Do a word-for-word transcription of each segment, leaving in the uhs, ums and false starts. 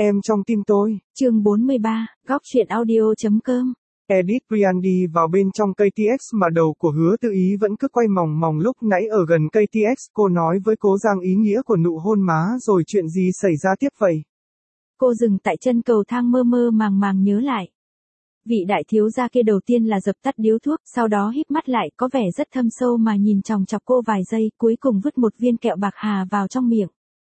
Em trong tim tôi. Chương bốn mươi ba, góc truyện audio.com. Edit Brian đi vào bên trong ca tê ét mà đầu của Hứa Tự Ý vẫn cứ quay mòng mòng lúc nãy ở gần ca tê ét. Cô nói với Cố Giang ý nghĩa của nụ hôn má rồi chuyện gì xảy ra tiếp vậy? Cô dừng tại chân cầu thang mơ mơ màng màng nhớ lại. Vị đại thiếu gia kia đầu tiên là dập tắt điếu thuốc, sau đó híp mắt lại có vẻ rất thâm sâu mà nhìn chòng chọc cô vài giây, cuối cùng vứt một viên kẹo bạc hà vào trong miệng.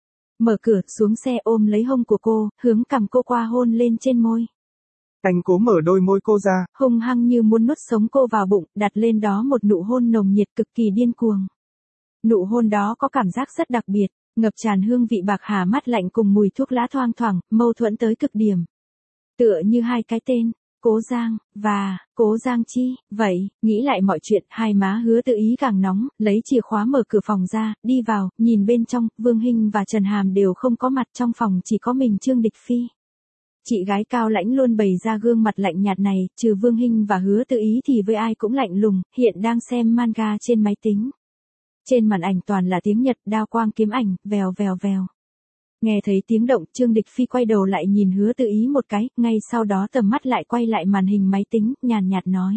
Mở cửa, xuống xe ôm lấy hông của cô, hướng cằm cô qua hôn lên trên môi. Anh cố mở đôi môi cô ra, hung hăng như muốn nuốt sống cô vào bụng, đặt lên đó một nụ hôn nồng nhiệt cực kỳ điên cuồng. Nụ hôn đó có cảm giác rất đặc biệt, ngập tràn hương vị bạc hà mát lạnh cùng mùi thuốc lá thoang thoảng, mâu thuẫn tới cực điểm. Tựa như hai cái tên, Cố Giang, và, Cố Giang Chi, vậy, nghĩ lại mọi chuyện, hai má Hứa Tự Ý càng nóng, lấy chìa khóa mở cửa phòng ra, đi vào, nhìn bên trong, Vương Hinh và Trần Hàm đều không có mặt, trong phòng chỉ có mình Trương Địch Phi. Chị gái cao lãnh luôn bày ra gương mặt lạnh nhạt này, trừ Vương Hinh và Hứa Tự Ý thì với ai cũng lạnh lùng, hiện đang xem manga trên máy tính. Trên màn ảnh toàn là tiếng Nhật, đao quang kiếm ảnh, vèo vèo vèo. Nghe thấy tiếng động, Trương Địch Phi quay đầu lại nhìn Hứa Tự Ý một cái, ngay sau đó tầm mắt lại quay lại màn hình máy tính, nhàn nhạt nói.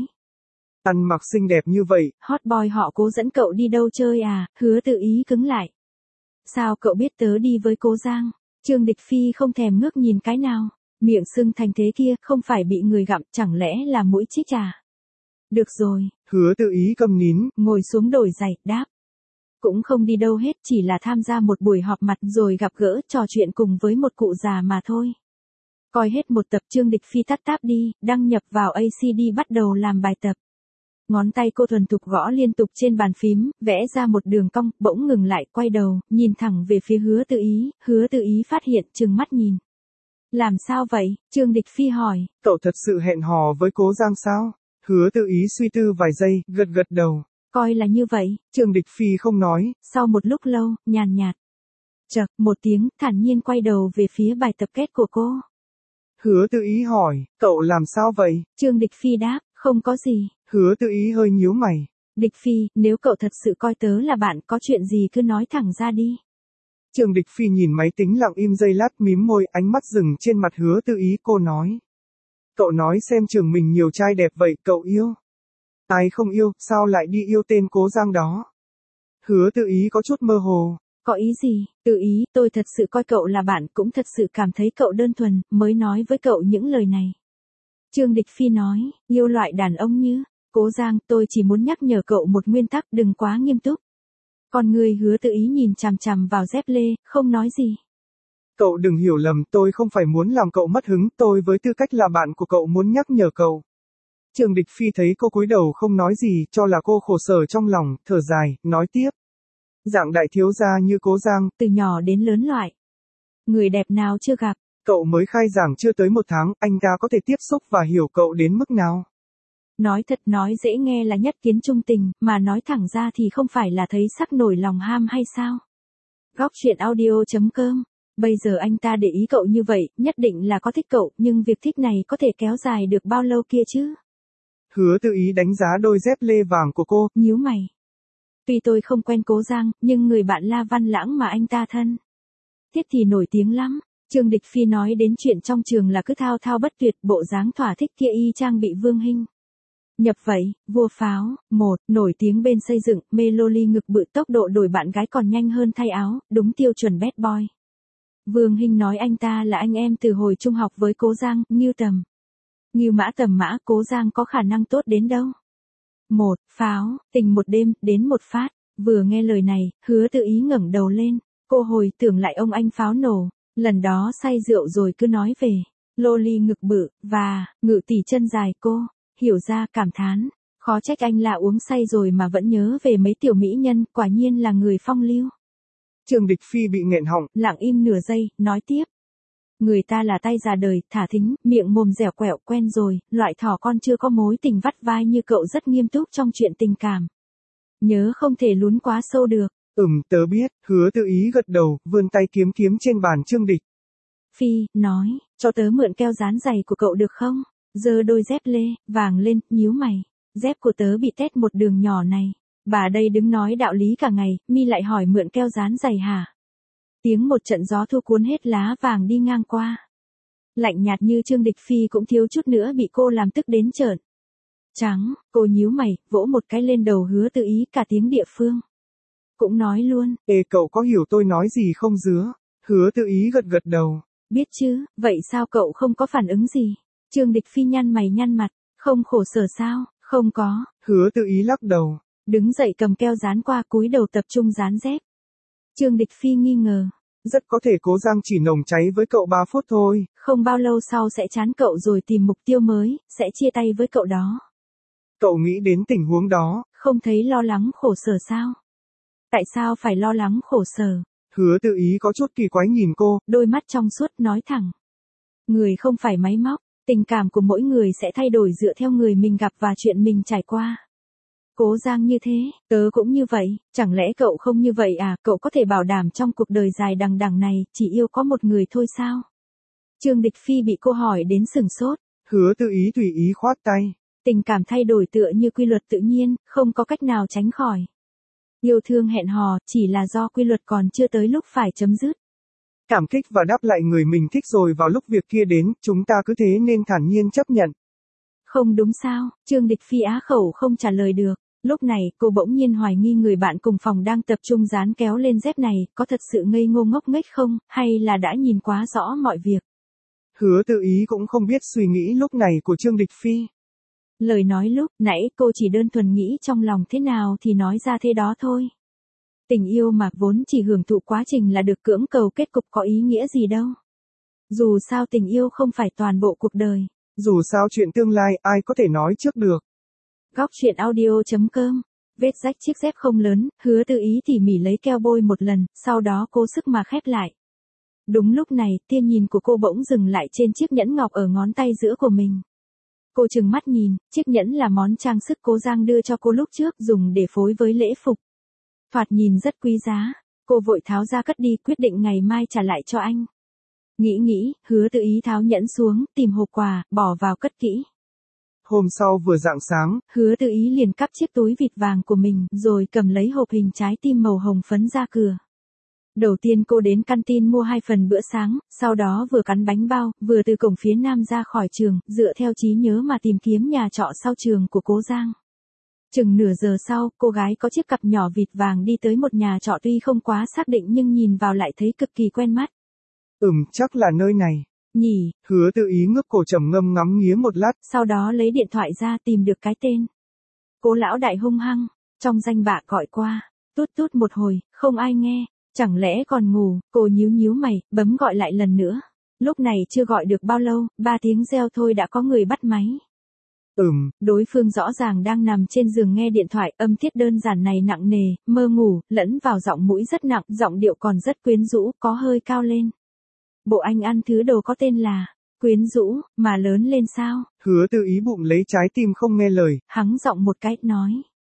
Ăn mặc xinh đẹp như vậy. Hot boy họ Cố dẫn cậu đi đâu chơi à? Hứa Tự Ý cứng lại. Sao cậu biết tớ đi với Cố Giang? Trương Địch Phi không thèm ngước nhìn cái nào. Miệng sưng thành thế kia, không phải bị người gặm, chẳng lẽ là mũi chích à? Được rồi. Hứa Tự Ý câm nín. Ngồi xuống đổi giày, đáp. Cũng không đi đâu hết, chỉ là tham gia một buổi họp mặt rồi gặp gỡ, trò chuyện cùng với một cụ già mà thôi. Coi hết một tập, Trương Địch Phi tắt tab đi, đăng nhập vào a xê đê bắt đầu làm bài tập. Ngón tay cô thuần thục gõ liên tục trên bàn phím, vẽ ra một đường cong, bỗng ngừng lại, quay đầu, nhìn thẳng về phía Hứa Tự Ý, Hứa Tự Ý phát hiện, trừng mắt nhìn. Làm sao vậy? Trương Địch Phi hỏi. Cậu thật sự hẹn hò với Cố Giang sao? Hứa Tự Ý suy tư vài giây, gật gật đầu. Coi là như vậy. Trương Địch Phi không nói. Sau một lúc lâu, nhàn nhạt. Chậc, một tiếng, thản nhiên quay đầu về phía bài tập kết của cô. Hứa Tự Ý hỏi, cậu làm sao vậy? Trương Địch Phi đáp, không có gì. Hứa Tự Ý hơi nhíu mày. Địch Phi, nếu cậu thật sự coi tớ là bạn, có chuyện gì cứ nói thẳng ra đi. Trương Địch Phi nhìn máy tính lặng im giây lát, mím môi, ánh mắt dừng trên mặt Hứa Tự Ý, cô nói. Cậu nói xem trường mình nhiều trai đẹp vậy, cậu yêu. Ai không yêu, sao lại đi yêu tên Cố Giang đó? Hứa Tự Ý có chút mơ hồ. Có ý gì? Tự Ý, tôi thật sự coi cậu là bạn, cũng thật sự cảm thấy cậu đơn thuần, mới nói với cậu những lời này. Trương Địch Phi nói, yêu loại đàn ông như, Cố Giang, tôi chỉ muốn nhắc nhở cậu một nguyên tắc, đừng quá nghiêm túc. Còn người Hứa Tự Ý nhìn chằm chằm vào dép lê, không nói gì. Cậu đừng hiểu lầm, tôi không phải muốn làm cậu mất hứng, tôi với tư cách là bạn của cậu muốn nhắc nhở cậu. Trương Địch Phi thấy cô cúi đầu không nói gì, cho là cô khổ sở trong lòng, thở dài, nói tiếp. Dạng đại thiếu gia như Cố Giang, từ nhỏ đến lớn loại. Người đẹp nào chưa gặp. Cậu mới khai giảng chưa tới một tháng, anh ta có thể tiếp xúc và hiểu cậu đến mức nào? Nói thật nói dễ nghe là nhất kiến trung tình, mà nói thẳng ra thì không phải là thấy sắc nổi lòng ham hay sao? Góc truyện audio.com. Bây giờ anh ta để ý cậu như vậy, nhất định là có thích cậu, nhưng việc thích này có thể kéo dài được bao lâu kia chứ? Hứa Tự Ý đánh giá đôi dép lê vàng của cô, nhíu mày. Tuy tôi không quen Cố Giang, nhưng người bạn La Văn Lãng mà anh ta thân thiết thì nổi tiếng lắm. Trương Địch Phi nói đến chuyện trong trường là cứ thao thao bất tuyệt, bộ dáng thỏa thích kia y chang bị Vương Hinh nhập vậy. Vua pháo, một, nổi tiếng bên xây dựng, mê loli ngực bự, tốc độ đổi bạn gái còn nhanh hơn thay áo, đúng tiêu chuẩn bad boy. Vương Hinh nói anh ta là anh em từ hồi trung học với Cố Giang, Ngưu Tầm. Ngưu mã tầm mã, Cố Giang có khả năng tốt đến đâu. Một, pháo, tình một đêm, đến một phát. Vừa nghe lời này, Hứa Tự Ý ngẩng đầu lên. Cô hồi tưởng lại ông anh pháo nổ. Lần đó say rượu rồi cứ nói về. Loli ngực bự, và, ngự tỷ chân dài cô. Hiểu ra, cảm thán. Khó trách anh là uống say rồi mà vẫn nhớ về mấy tiểu mỹ nhân, quả nhiên là người phong lưu. Trương Địch Phi bị nghẹn họng, lặng im nửa giây, nói tiếp. Người ta là tay già đời, thả thính, miệng mồm dẻo quẹo, quen rồi, loại thỏ con chưa có mối tình vắt vai như cậu rất nghiêm túc trong chuyện tình cảm. Nhớ không thể lún quá sâu được. Ừm, tớ biết. Hứa Tự Ý gật đầu, vươn tay kiếm kiếm trên bàn Trương Địch Phi, nói, cho tớ mượn keo dán giày của cậu được không? Giơ đôi dép lê, vàng lên, nhíu mày. Dép của tớ bị tét một đường nhỏ này. Bà đây đứng nói đạo lý cả ngày, mi lại hỏi mượn keo dán giày hả? Tiếng một trận gió thu cuốn hết lá vàng đi ngang qua. Lạnh nhạt như Trương Địch Phi cũng thiếu chút nữa bị cô làm tức đến trợn trắng, cô nhíu mày, vỗ một cái lên đầu Hứa Tự Ý cả tiếng địa phương. Cũng nói luôn. Ê cậu có hiểu tôi nói gì không dứa? Hứa Tự Ý gật gật đầu. Biết chứ, vậy sao cậu không có phản ứng gì? Trương Địch Phi nhăn mày nhăn mặt, không khổ sở sao? Không có. Hứa Tự Ý lắc đầu. Đứng dậy cầm keo dán qua cúi đầu tập trung dán dép. Trương Địch Phi nghi ngờ. Rất có thể Cố Giang chỉ nồng cháy với cậu ba phút thôi. Không bao lâu sau sẽ chán cậu rồi tìm mục tiêu mới, sẽ chia tay với cậu đó. Cậu nghĩ đến tình huống đó. Không thấy lo lắng khổ sở sao? Tại sao phải lo lắng khổ sở? Hứa Tự Ý có chút kỳ quái nhìn cô. Đôi mắt trong suốt nói thẳng. Người không phải máy móc, tình cảm của mỗi người sẽ thay đổi dựa theo người mình gặp và chuyện mình trải qua. Cố Giang như thế, tớ cũng như vậy, chẳng lẽ cậu không như vậy à? Cậu có thể bảo đảm trong cuộc đời dài đằng đằng này chỉ yêu có một người thôi sao? Trương Địch Phi bị cô hỏi đến sừng sốt. Hứa Tự Ý tùy ý khoát tay. Tình cảm thay đổi tựa như quy luật tự nhiên, không có cách nào tránh khỏi. Yêu thương hẹn hò chỉ là do quy luật còn chưa tới lúc phải chấm dứt. Cảm kích và đáp lại người mình thích rồi vào lúc việc kia đến, chúng ta cứ thế nên thản nhiên chấp nhận. Không đúng sao? Trương Địch Phi á khẩu không trả lời được. Lúc này, cô bỗng nhiên hoài nghi người bạn cùng phòng đang tập trung dán kéo lên dép này, có thật sự ngây ngô ngốc nghếch không, hay là đã nhìn quá rõ mọi việc. Hứa Tự Ý cũng không biết suy nghĩ lúc này của Trương Địch Phi. Lời nói lúc nãy cô chỉ đơn thuần nghĩ trong lòng thế nào thì nói ra thế đó thôi. Tình yêu mà vốn chỉ hưởng thụ quá trình là được cưỡng cầu kết cục có ý nghĩa gì đâu. Dù sao tình yêu không phải toàn bộ cuộc đời. Dù sao chuyện tương lai ai có thể nói trước được. Góc truyện audio chấm com. Vết rách chiếc dép không lớn, Hứa Tự Ý tỉ mỉ lấy keo bôi một lần, sau đó cố sức mà khép lại. Đúng lúc này, tia nhìn của cô bỗng dừng lại trên chiếc nhẫn ngọc ở ngón tay giữa của mình. Cô trừng mắt nhìn, chiếc nhẫn là món trang sức Cố Giang đưa cho cô lúc trước dùng để phối với lễ phục. Thoạt nhìn rất quý giá, cô vội tháo ra cất đi quyết định ngày mai trả lại cho anh. Nghĩ nghĩ, Hứa Tự Ý tháo nhẫn xuống, tìm hộp quà, bỏ vào cất kỹ. Hôm sau vừa rạng sáng, Hứa Tự Ý liền cắp chiếc túi vịt vàng của mình, rồi cầm lấy hộp hình trái tim màu hồng phấn ra cửa. Đầu tiên cô đến canteen mua hai phần bữa sáng, sau đó vừa cắn bánh bao, vừa từ cổng phía nam ra khỏi trường, dựa theo trí nhớ mà tìm kiếm nhà trọ sau trường của Cố Giang. Chừng nửa giờ sau, cô gái có chiếc cặp nhỏ vịt vàng đi tới một nhà trọ tuy không quá xác định nhưng nhìn vào lại thấy cực kỳ quen mắt. Ừm, chắc là nơi này. Nhỉ. Hứa Tự Ý ngước cổ trầm ngâm ngắm nghía một lát. Sau đó lấy điện thoại ra tìm được cái tên. Cố lão đại hung hăng, trong danh bạ gọi qua. Tút tút một hồi, không ai nghe. Chẳng lẽ còn ngủ, cô nhíu nhíu mày, bấm gọi lại lần nữa. Lúc này chưa gọi được bao lâu, ba tiếng reo thôi đã có người bắt máy. Ừm. Đối phương rõ ràng đang nằm trên giường nghe điện thoại, âm tiết đơn giản này nặng nề, mơ ngủ, lẫn vào giọng mũi rất nặng, giọng điệu còn rất quyến rũ, có hơi cao lên. Bộ anh ăn thứ đồ có tên là quyến rũ, mà lớn lên sao? Hứa Tự Ý bụng lấy trái tim không nghe lời. Hắng giọng một cái, nói.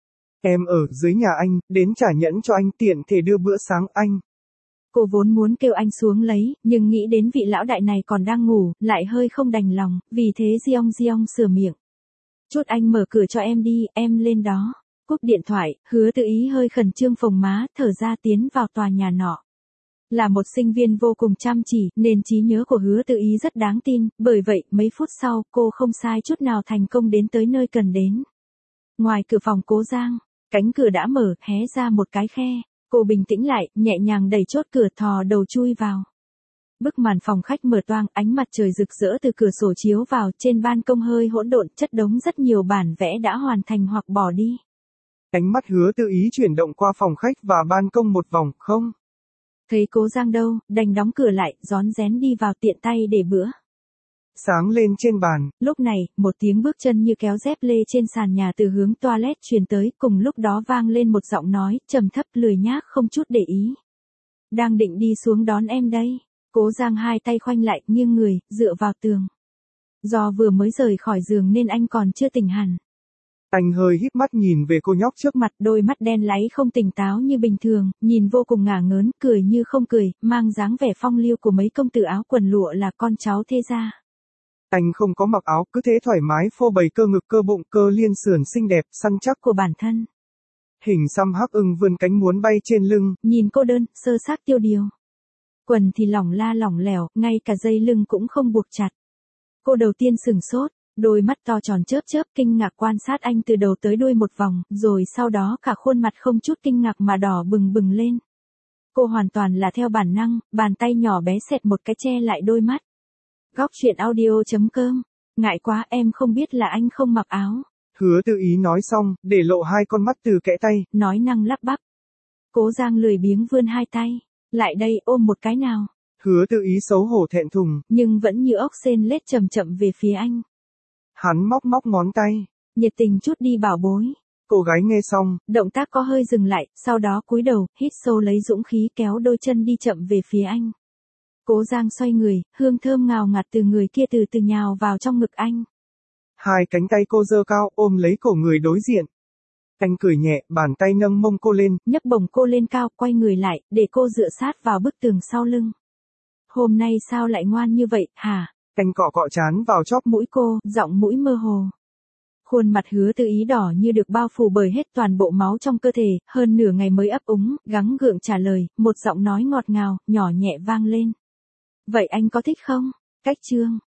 Em ở dưới nhà anh, đến trả nhẫn cho anh tiện thể đưa bữa sáng anh. Cô vốn muốn kêu anh xuống lấy, nhưng nghĩ đến vị lão đại này còn đang ngủ, lại hơi không đành lòng, vì thế giong giong sửa miệng. Chút anh mở cửa cho em đi, em lên đó. Cúp điện thoại, Hứa Tự Ý hơi khẩn trương phồng má, thở ra tiến vào tòa nhà nọ. Là một sinh viên vô cùng chăm chỉ, nên trí nhớ của Hứa Tự Ý rất đáng tin, bởi vậy, mấy phút sau, cô không sai chút nào thành công đến tới nơi cần đến. Ngoài cửa phòng Cố Giang, cánh cửa đã mở, hé ra một cái khe. Cô bình tĩnh lại, nhẹ nhàng đẩy chốt cửa, thò đầu chui vào. Bức màn phòng khách mở toang, ánh mặt trời rực rỡ từ cửa sổ chiếu vào, trên ban công hơi hỗn độn, chất đống rất nhiều bản vẽ đã hoàn thành hoặc bỏ đi. Ánh mắt Hứa Tự Ý chuyển động qua phòng khách và ban công một vòng, không. Thấy Cố Giang đâu, đành đóng cửa lại, rón rén đi vào tiện tay để bữa sáng lên trên bàn. Lúc này, một tiếng bước chân như kéo dép lê trên sàn nhà từ hướng toilet truyền tới, cùng lúc đó vang lên một giọng nói, trầm thấp lười nhác không chút để ý. Đang định đi xuống đón em đây. Cố Giang hai tay khoanh lại, nghiêng người, dựa vào tường. Do vừa mới rời khỏi giường nên anh còn chưa tỉnh hẳn. Anh hơi híp mắt nhìn về cô nhóc trước mặt, đôi mắt đen láy không tỉnh táo như bình thường, nhìn vô cùng ngả ngớn, cười như không cười, mang dáng vẻ phong lưu của mấy công tử áo quần lụa là con cháu thế gia. Anh không có mặc áo, cứ thế thoải mái phô bày cơ ngực cơ bụng cơ liên sườn xinh đẹp, săn chắc của bản thân. Hình xăm hắc ưng vươn cánh muốn bay trên lưng. Nhìn cô đơn, sơ xác tiêu điều. Quần thì lỏng la lỏng lẻo, ngay cả dây lưng cũng không buộc chặt. Cô đầu tiên sừng sốt, đôi mắt to tròn chớp chớp kinh ngạc quan sát anh từ đầu tới đuôi một vòng, rồi sau đó cả khuôn mặt không chút kinh ngạc mà đỏ bừng bừng lên. Cô hoàn toàn là theo bản năng, bàn tay nhỏ bé xẹt một cái che lại đôi mắt. Góc truyện audio chấm com. Ngại quá em không biết là anh không mặc áo. Hứa Tư Ý nói xong, để lộ hai con mắt từ kẽ tay. Nói năng lắp bắp. Cố Giang lười biếng vươn hai tay. Lại đây ôm một cái nào. Hứa Tư Ý xấu hổ thẹn thùng. Nhưng vẫn như ốc sên lết chậm chậm về phía anh. Hắn móc móc ngón tay. Nhiệt tình chút đi bảo bối. Cô gái nghe xong. Động tác có hơi dừng lại, sau đó cúi đầu, hít sâu lấy dũng khí kéo đôi chân đi chậm về phía anh. Cố Giang xoay người, hương thơm ngào ngạt từ người kia từ từ nhào vào trong ngực anh. Hai cánh tay cô giơ cao ôm lấy cổ người đối diện. Anh cười nhẹ, bàn tay nâng mông cô lên, nhấc bổng cô lên cao, quay người lại, để cô dựa sát vào bức tường sau lưng. Hôm nay sao lại ngoan như vậy, hả? Anh cọ cọ trán vào chóp mũi cô, giọng mũi mơ hồ. Khuôn mặt Hứa Tư Ý đỏ như được bao phủ bởi hết toàn bộ máu trong cơ thể, hơn nửa ngày mới ấp úng, gắng gượng trả lời, một giọng nói ngọt ngào, nhỏ nhẹ vang lên. Vậy anh có thích không? Cách chương.